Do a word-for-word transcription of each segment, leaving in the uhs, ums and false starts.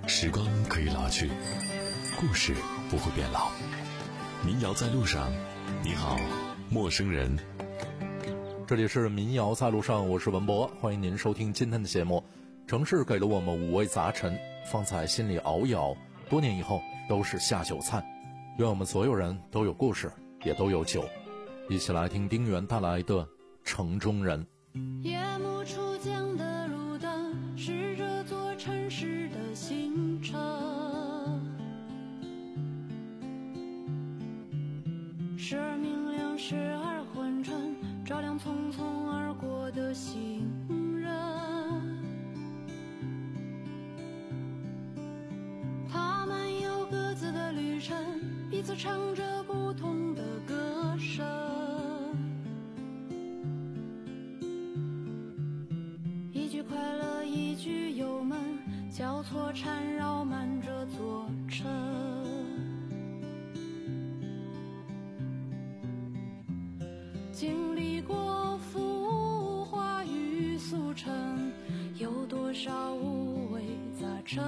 时光可以老去，故事不会变老。民谣在路上，你好，陌生人。 这里是民谣在路上，我是文博，欢迎您收听今天的节目。城市给了我们五味杂陈，放在心里熬一熬，多年以后都是下酒菜。愿我们所有人都有故事，也都有酒。一起来听丁原带来的《城中人》。 夜幕初降的路灯，是这座城市的行程，时而明亮，时而昏沉，照亮匆匆而过的行人。他们有各自的旅程，彼此唱着不同的歌声。一句快乐，一句忧闷，交错缠绕满这座城。经历过浮华与俗尘，有多少五味杂陈，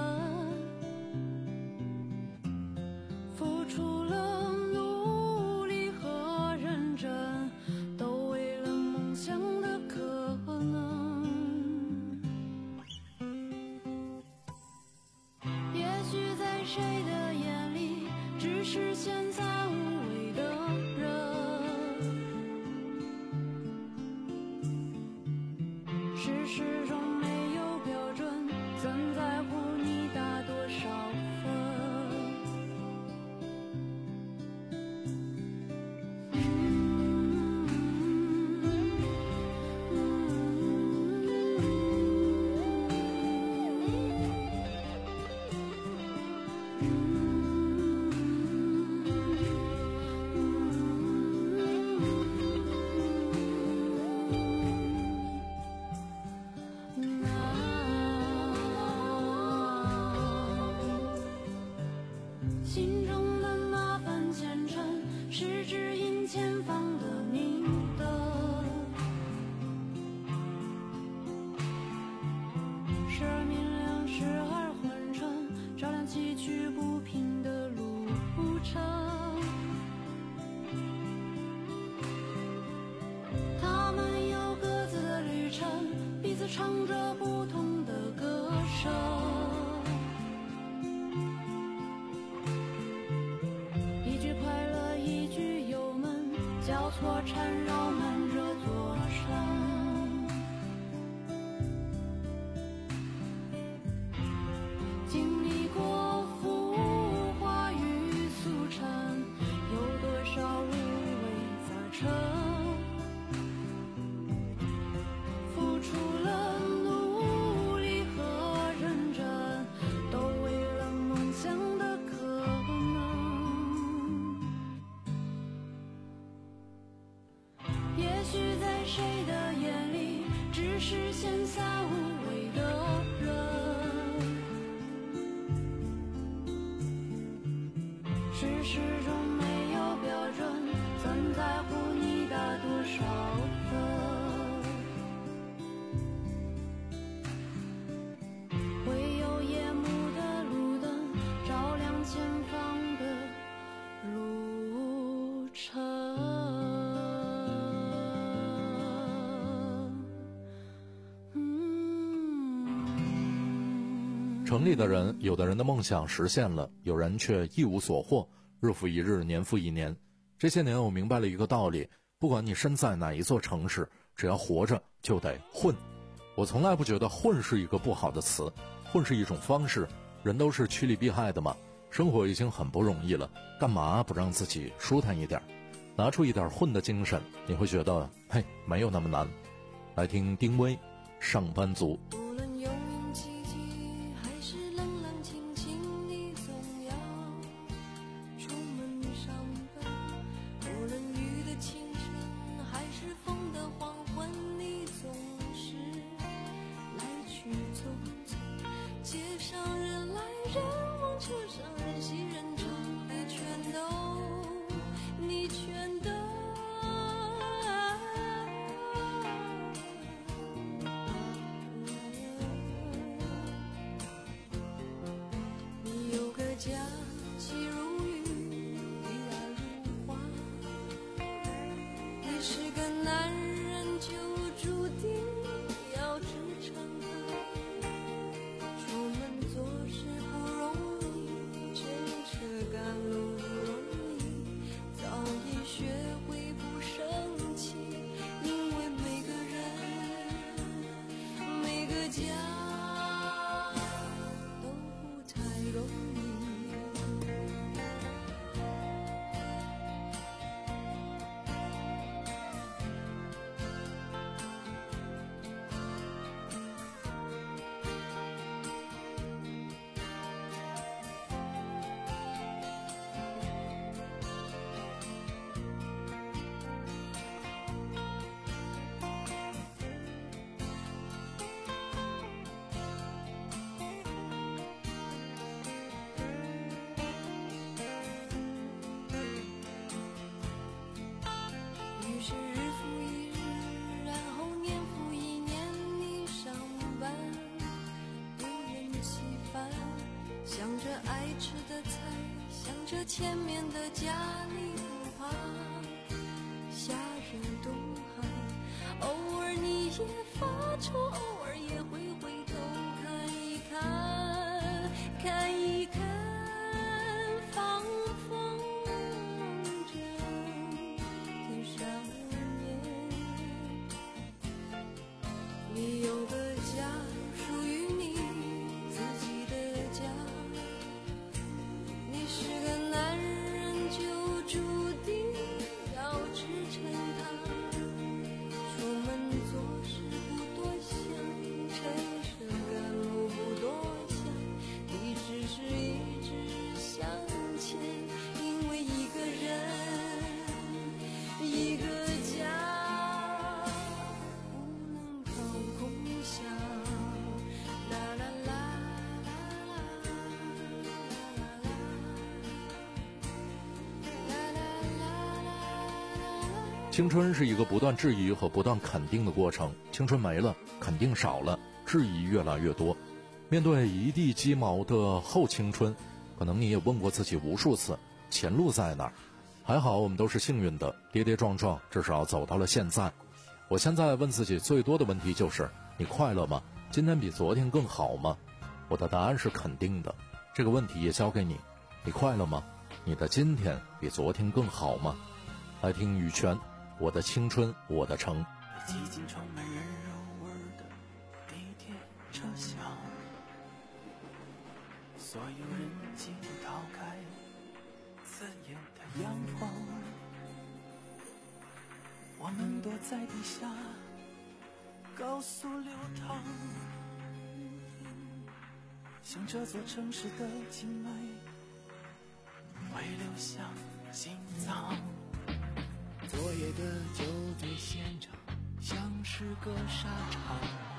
付出了努力和认真，都为了梦想的可能。也许在谁的眼里，只是闲散无味的人，事实中没有标准，怎在乎你打多少分？心中的麻烦前程，是指引前方的明灯。时而明亮，时而昏沉，照亮崎岖不平的路程。他们有各自的旅程，彼此唱着不同的歌声。交错缠绕满这座城，经历过浮华与俗尘，有多少五味杂陈，付出了努力和认真，都为了梦想的可能。也许在谁的眼里，只是闲散无味的人，事实中没有标准，怎在乎你打多少分？唯有夜幕的路灯，照亮前方的路程。 城里的人，有的人的梦想实现了，有人却一无所获，日复一日，年复一年。这些年我明白了一个道理，不管你身在哪一座城市，只要活着就得混。我从来不觉得混是一个不好的词，混是一种方式，人都是趋利避害的嘛，生活已经很不容易了，干嘛不让自己舒坦一点？拿出一点混的精神，你会觉得嘿，没有那么难。来听丁薇，上班族。 你全都佳期如云，彼岸如花。你是个男人，就注定要支撑他。出门做事不容易，牵车赶路不容易，早已学会不生气，因为每个人每个家都不太容易。于是日复一日，然后年复一年，你上班有人稀饭，想着爱吃的菜，想着前面的家，你不怕夏日冬寒，偶尔你也发愁，偶尔也会回头看一看，看一看放风筝天上你有个家，属于你自己的家。你是个男人，就注定要支撑他。出门做事不多想，牵车赶路不多想，你只是一直向前，因为一个人，一个家。 青春是一个不断质疑和不断肯定的过程，青春没了，肯定少了，质疑越来越多。面对一地鸡毛的后青春，可能你也问过自己无数次，前路在哪儿？还好我们都是幸运的，跌跌撞撞至少走到了现在。我现在问自己最多的问题就是，你快乐吗？今天比昨天更好吗？我的答案是肯定的。这个问题也交给你，你快乐吗？你的今天比昨天更好吗？来听羽泉，我的青春我的城。 寂静充满人肉味的地铁车厢，所有人静逃开刺眼的阳光，我们躲在地下高速流淌，像这座城市的静脉会流向心脏。昨夜的酒醉现场像是个沙场，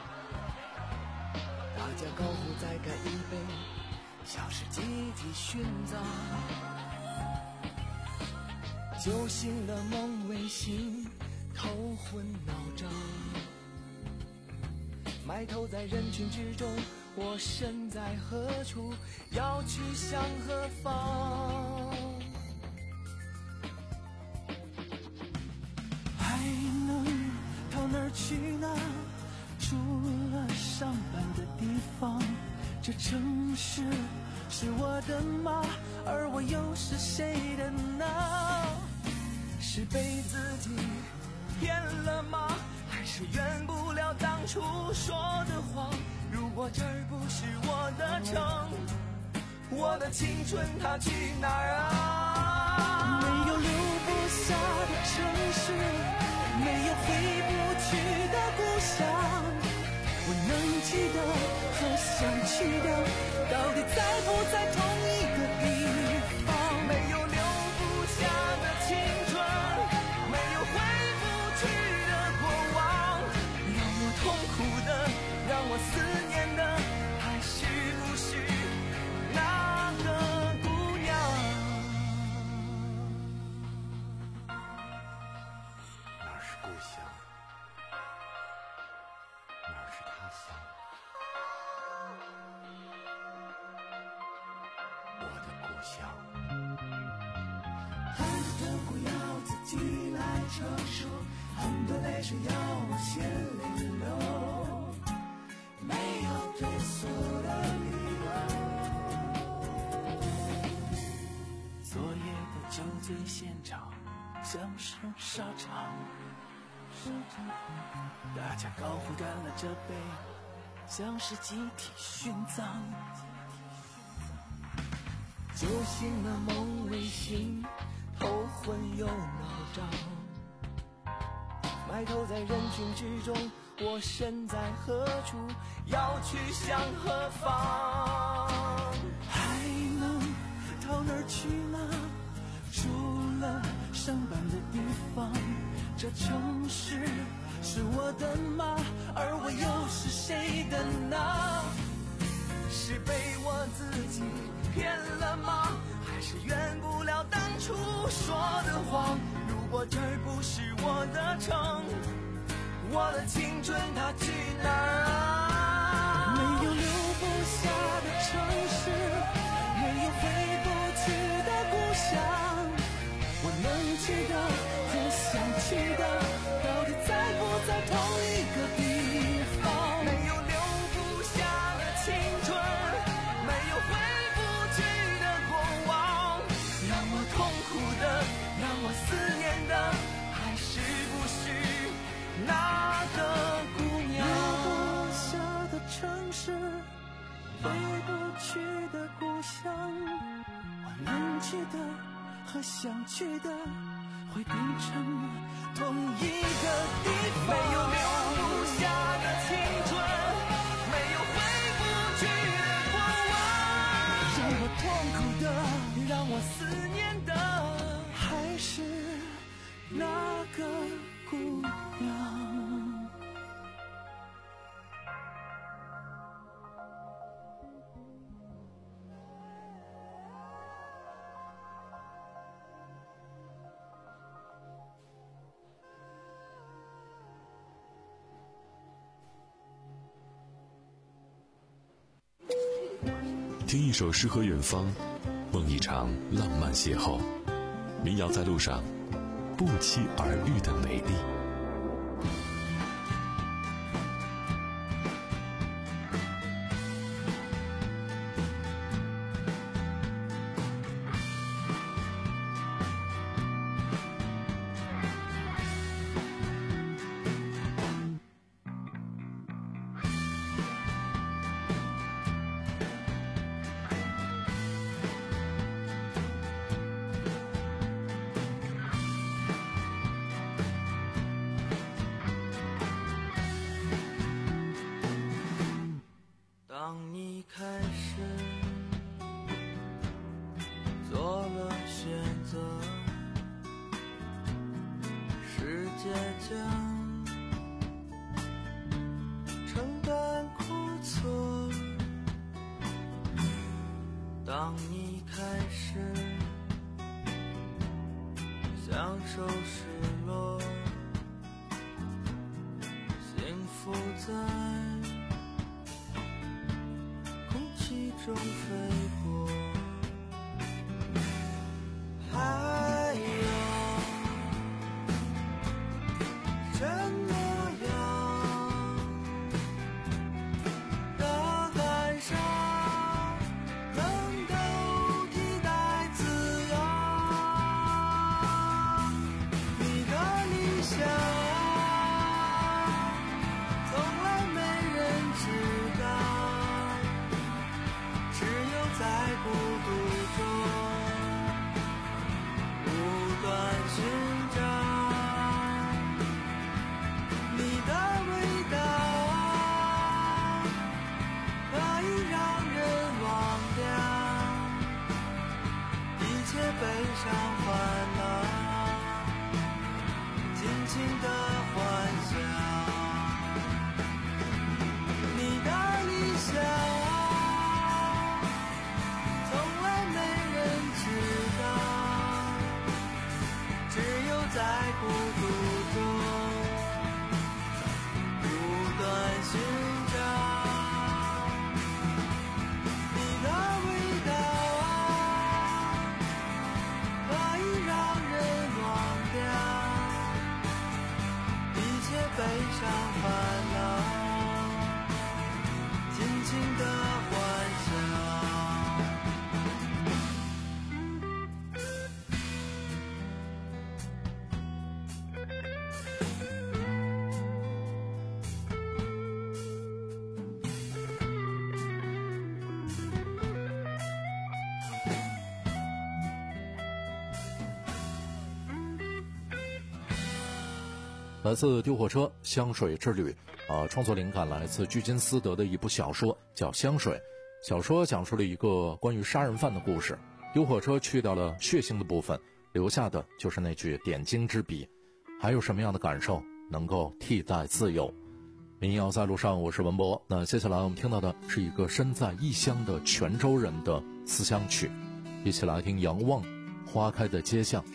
大家高呼再干一杯，像是集体殉葬。酒醒了梦未醒，头昏脑胀，埋头在人群之中，我身在何处，要去向何方？还能到哪儿去呢？除了上班的地方，这城市是我的吗？而我又是谁的呢？是被自己骗了吗？还是圆不了当初说的谎？如果这儿不是我的城，我的青春它去哪儿啊？没有留不下的城市，没有回不去的故乡，我能去的和想去的，到底在不在同一个地方？没有留不下的青春，没有回不去的过往，让我痛苦的，让我思念的，还是不是那个姑娘？哪儿是故乡，哪儿是他乡？ 苦要自己来承受，很多泪水要我先泪流，没有退缩的理由。昨夜的酒醉现场像是沙场，大家高呼干了这杯，像是集体殉葬。酒醒了梦未醒，头昏又脑胀，埋头在人群之中，我身在何处，要去向何方？还能到哪儿去呢？除了上班的地方，这城市是我的吗？而我又是谁的呢？是被我自己骗了吗？还是圆不了当初说的谎？如果这儿不是我的城，我的青春它去哪儿啊？没有留不下的城市，没有回不去的故乡，我能去的和想去的，到底在不在同一个地方？没有留不下的青春，没有回不去的过往，让我痛苦的，让我思念的，还是不是那个姑娘？留不下的城市，回不去的故乡，我能去的和想去的，会变成同一个地方。没有留不下的青春，没有回不去的过往，让我痛苦的，让我思念的，还是那个姑娘。 听一首诗和远方，梦一场浪漫邂逅。民谣在路上，不期而遇的美丽。 当你开始做了选择，世界将承担苦涩。当你开始享受失落，幸福在中飞过，还有什么样的感伤能够替代自由？你的理想从来没人知道，只有在孤独中不断寻找你的味道，可以让人忘掉一切悲伤烦恼，尽情的幻想你的理想。在孤独中不断寻找你的味道，可以让人心的幻想。 来自丢火车香水之旅，呃，创作灵感来自居金斯德的一部小说，叫《香水》。小说讲述了一个关于杀人犯的故事。丢火车去掉了血腥的部分，留下的就是那句点睛之笔。还有什么样的感受能够替代自由？民谣在路上，我是文博。那接下来我们听到的是一个身在异乡的泉州人的思乡曲，一起来听杨望《花开的街巷》。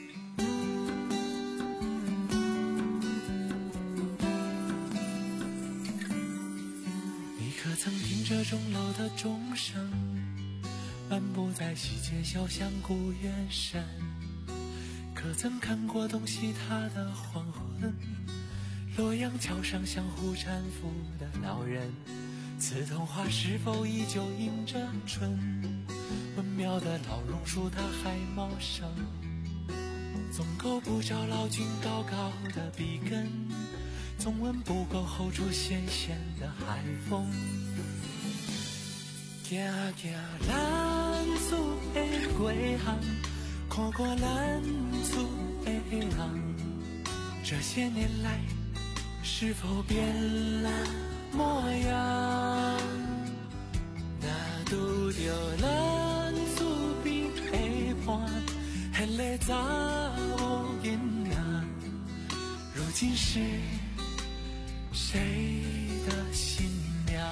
曾听着钟楼的钟声，漫步在西街小巷古月山，可曾看过东西它的黄昏？洛阳桥上相互搀扶的老人，刺桐花是否依旧迎着春？文庙的老榕树它还茂盛，总够不着老君高高的笔根，总闻不够后出咸咸的海风。行行咱厝的街巷，看看咱厝的人，这些年来是否变了模样？那拄着咱厝边的伴，那个查某囡仔，如今是谁的新娘？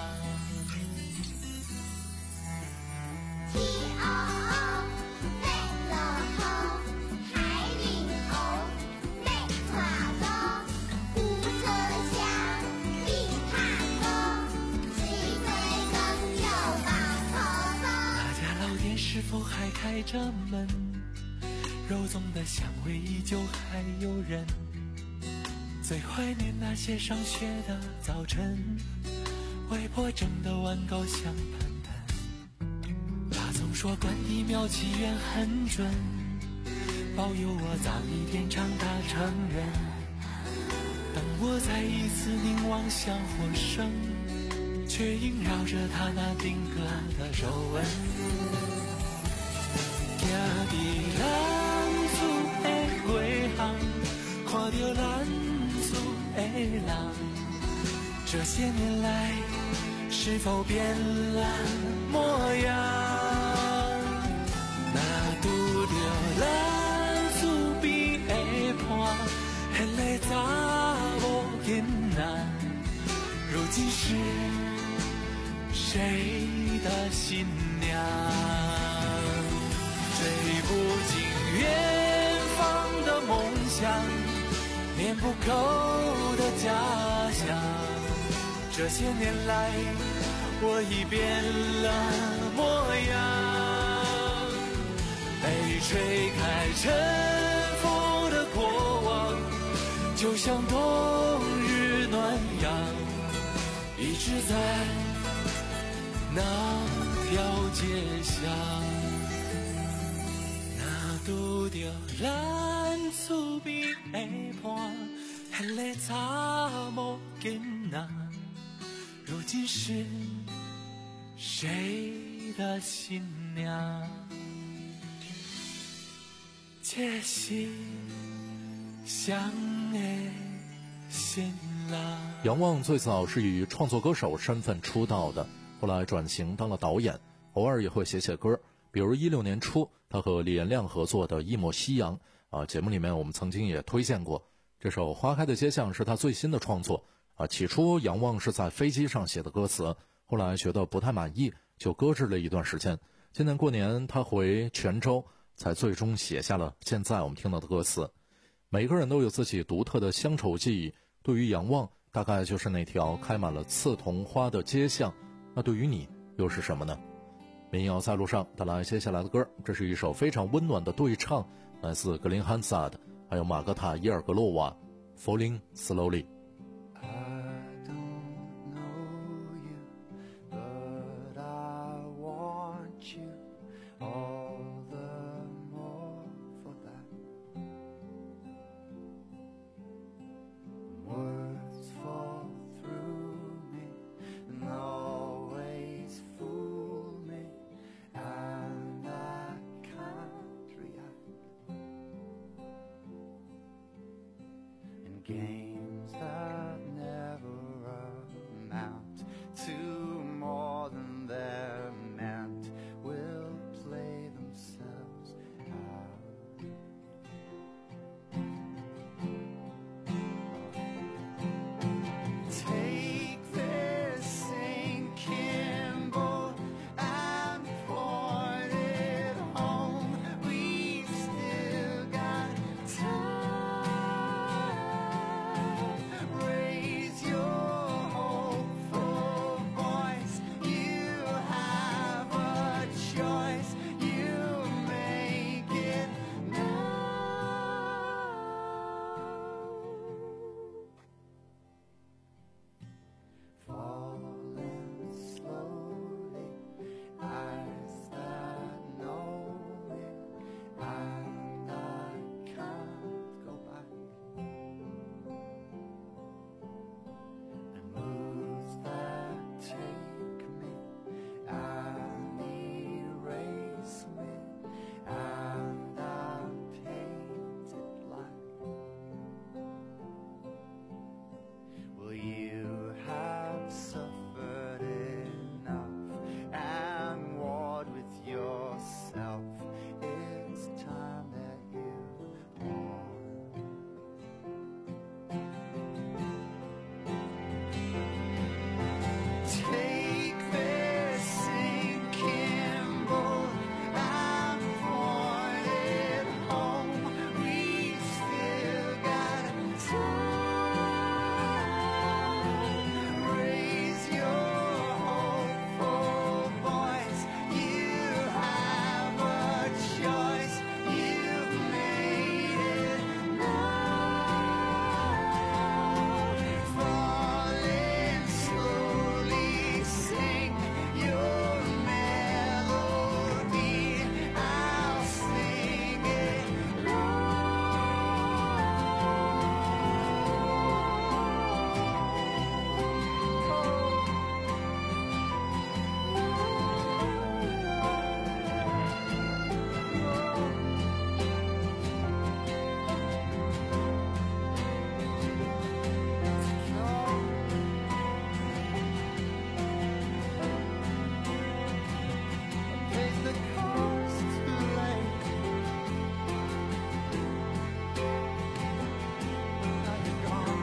是否还开着门？肉粽的香味依旧还有人。最怀念那些上学的早晨，外婆蒸的碗糕香喷喷。她总说关帝庙祈愿很准，保佑我早一点长大成人。当我再一次凝望香火声，却萦绕着她那定格的皱纹。行伫咱厝的街巷，看着咱厝的人，这些年来是否变了模样？那拄着咱厝边的伴，那个查某囡仔，如今是谁的新娘？追不尽远方的梦想，练不够的家乡。这些年来，我已变了模样。被吹开尘封的过往，就像冬日暖阳，一直在那条街上。拄着咱厝边的伴，那个查某囡仔，如今是谁的新娘？这是乡的新郎。 杨望最早是以创作歌手身份出道的，后来转型当了导演，偶尔也会写写歌。比如一六年初，他和李延亮合作的《一抹夕阳》啊，节目里面我们曾经也推荐过。这首《花开的街巷》是他最新的创作啊。起初杨望是在飞机上写的歌词，后来觉得不太满意，就搁置了一段时间。今年过年他回泉州，才最终写下了现在我们听到的歌词。每个人都有自己独特的乡愁记忆，对于杨望，大概就是那条开满了刺桐花的街巷。那对于你又是什么呢？民谣在路上带来接下来的歌，这是一首非常温暖的对唱，来自格林汉萨的，还有马格塔伊尔格洛瓦 Falling Slowly。 I don't know you, but games that never amount to more than they're meant will play themselves out. Take this sinking boat and point it home. We've still got time. Raise your hopeful voice. You have a choice. You make it now. Falling slowly, eyes that know it, and I can't go back. And moves that take me and erase me, and I'm painted black. Will you have suffered enough and warred with yourself? It's time that you won. Take this sinking boat and point it home. We've still got time. Raise your hopeful voice. You have a choice. You've made it now. Falling slowly, sing your melody. I'll sing it Pays the cost too late. Now you're gone.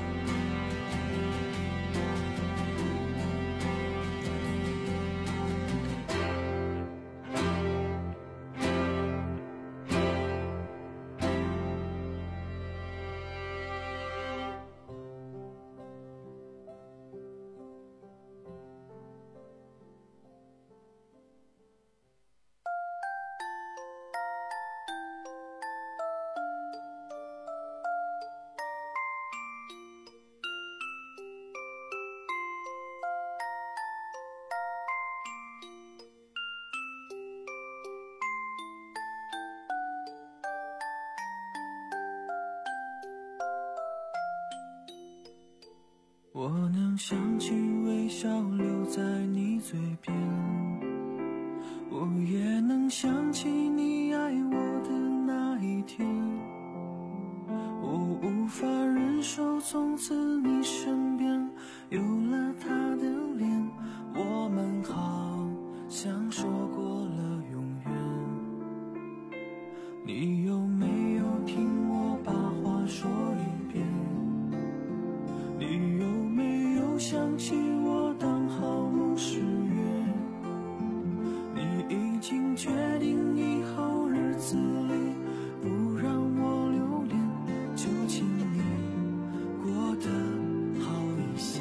我能想起微笑留在你嘴边，我也能想起你爱我的那一天。我无法忍受从此你身边有了他的脸，我们好像说过了永远。你有没有听我把话说一遍？你有没有想起我当好梦誓约？你已经决定以后日子里不让我留恋，就请你过得好一些。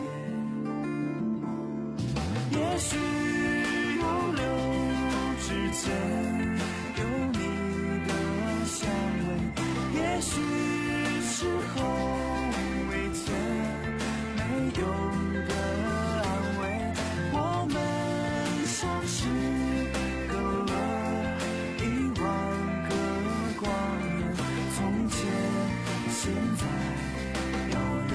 也许有流之间有你的香味，也许时候未见没有的安慰，我们像是隔了一万个光年，从前现在遥远。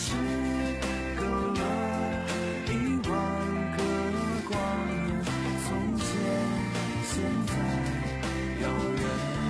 时隔了一万个光年，从前现在遥远。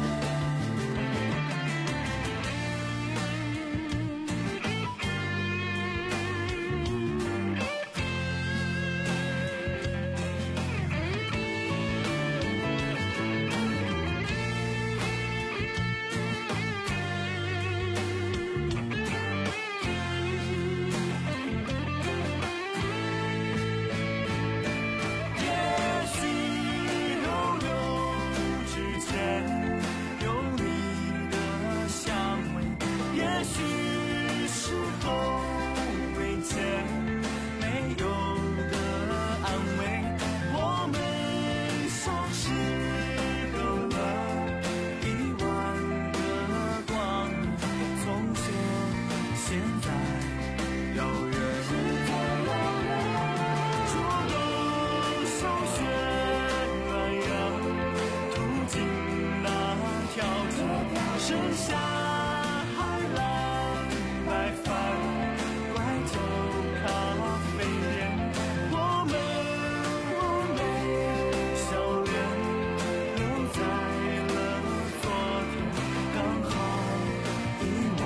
剩下海浪白帆，怪偷咖啡店，我们我们笑脸留在了昨天，刚好一晚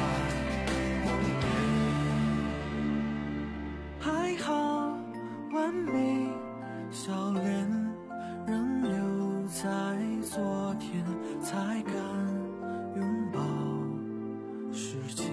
梦里，还好完美笑脸仍留在昨天，才敢拥抱时间。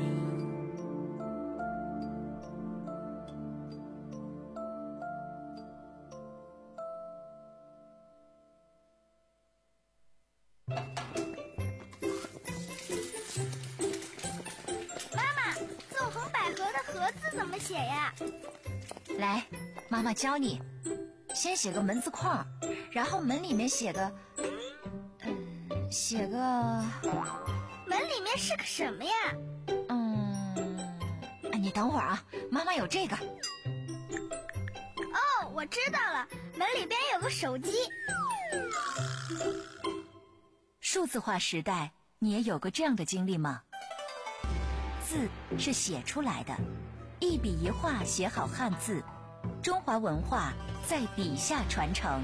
妈妈，纵横捭阖的阖字怎么写呀？ 来，妈妈教你。先写个门字框，然后门里面写个，嗯，写个。 门里面是个什么呀？ 嗯，你等会儿啊，妈妈有这个。 哦，我知道了，门里边有个手机。 数字化时代，你也有过这样的经历吗？字是写出来的，一笔一画写好汉字，中华文化在笔下传承。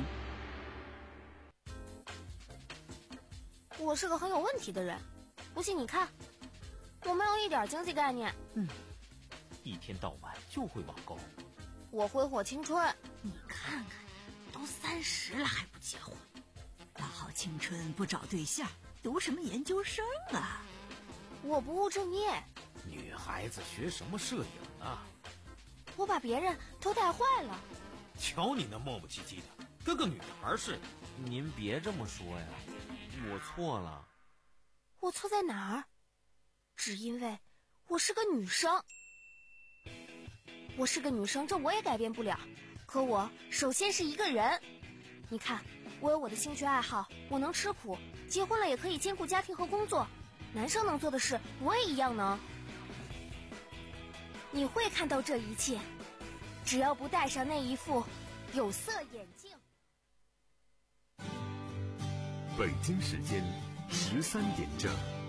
我是个很有问题的人，不信你看，我没有一点经济概念。 嗯，一天到晚就会网购。 我挥霍青春。 你看看，都三十了还不结婚，大好青春不找对象，读什么研究生啊？ 我不务正业。 女孩子学什么摄影啊？ 我把别人都带坏了。 瞧你那磨磨唧唧的，跟个女孩似的。 您别这么说呀，我错了。 我错在哪儿？只因为我是个女生。我是个女生，这我也改变不了。可我首先是一个人。你看，我有我的兴趣爱好，我能吃苦，结婚了也可以兼顾家庭和工作。男生能做的事，我也一样能。你会看到这一切，只要不戴上那一副有色眼镜。 北京时间十三点整。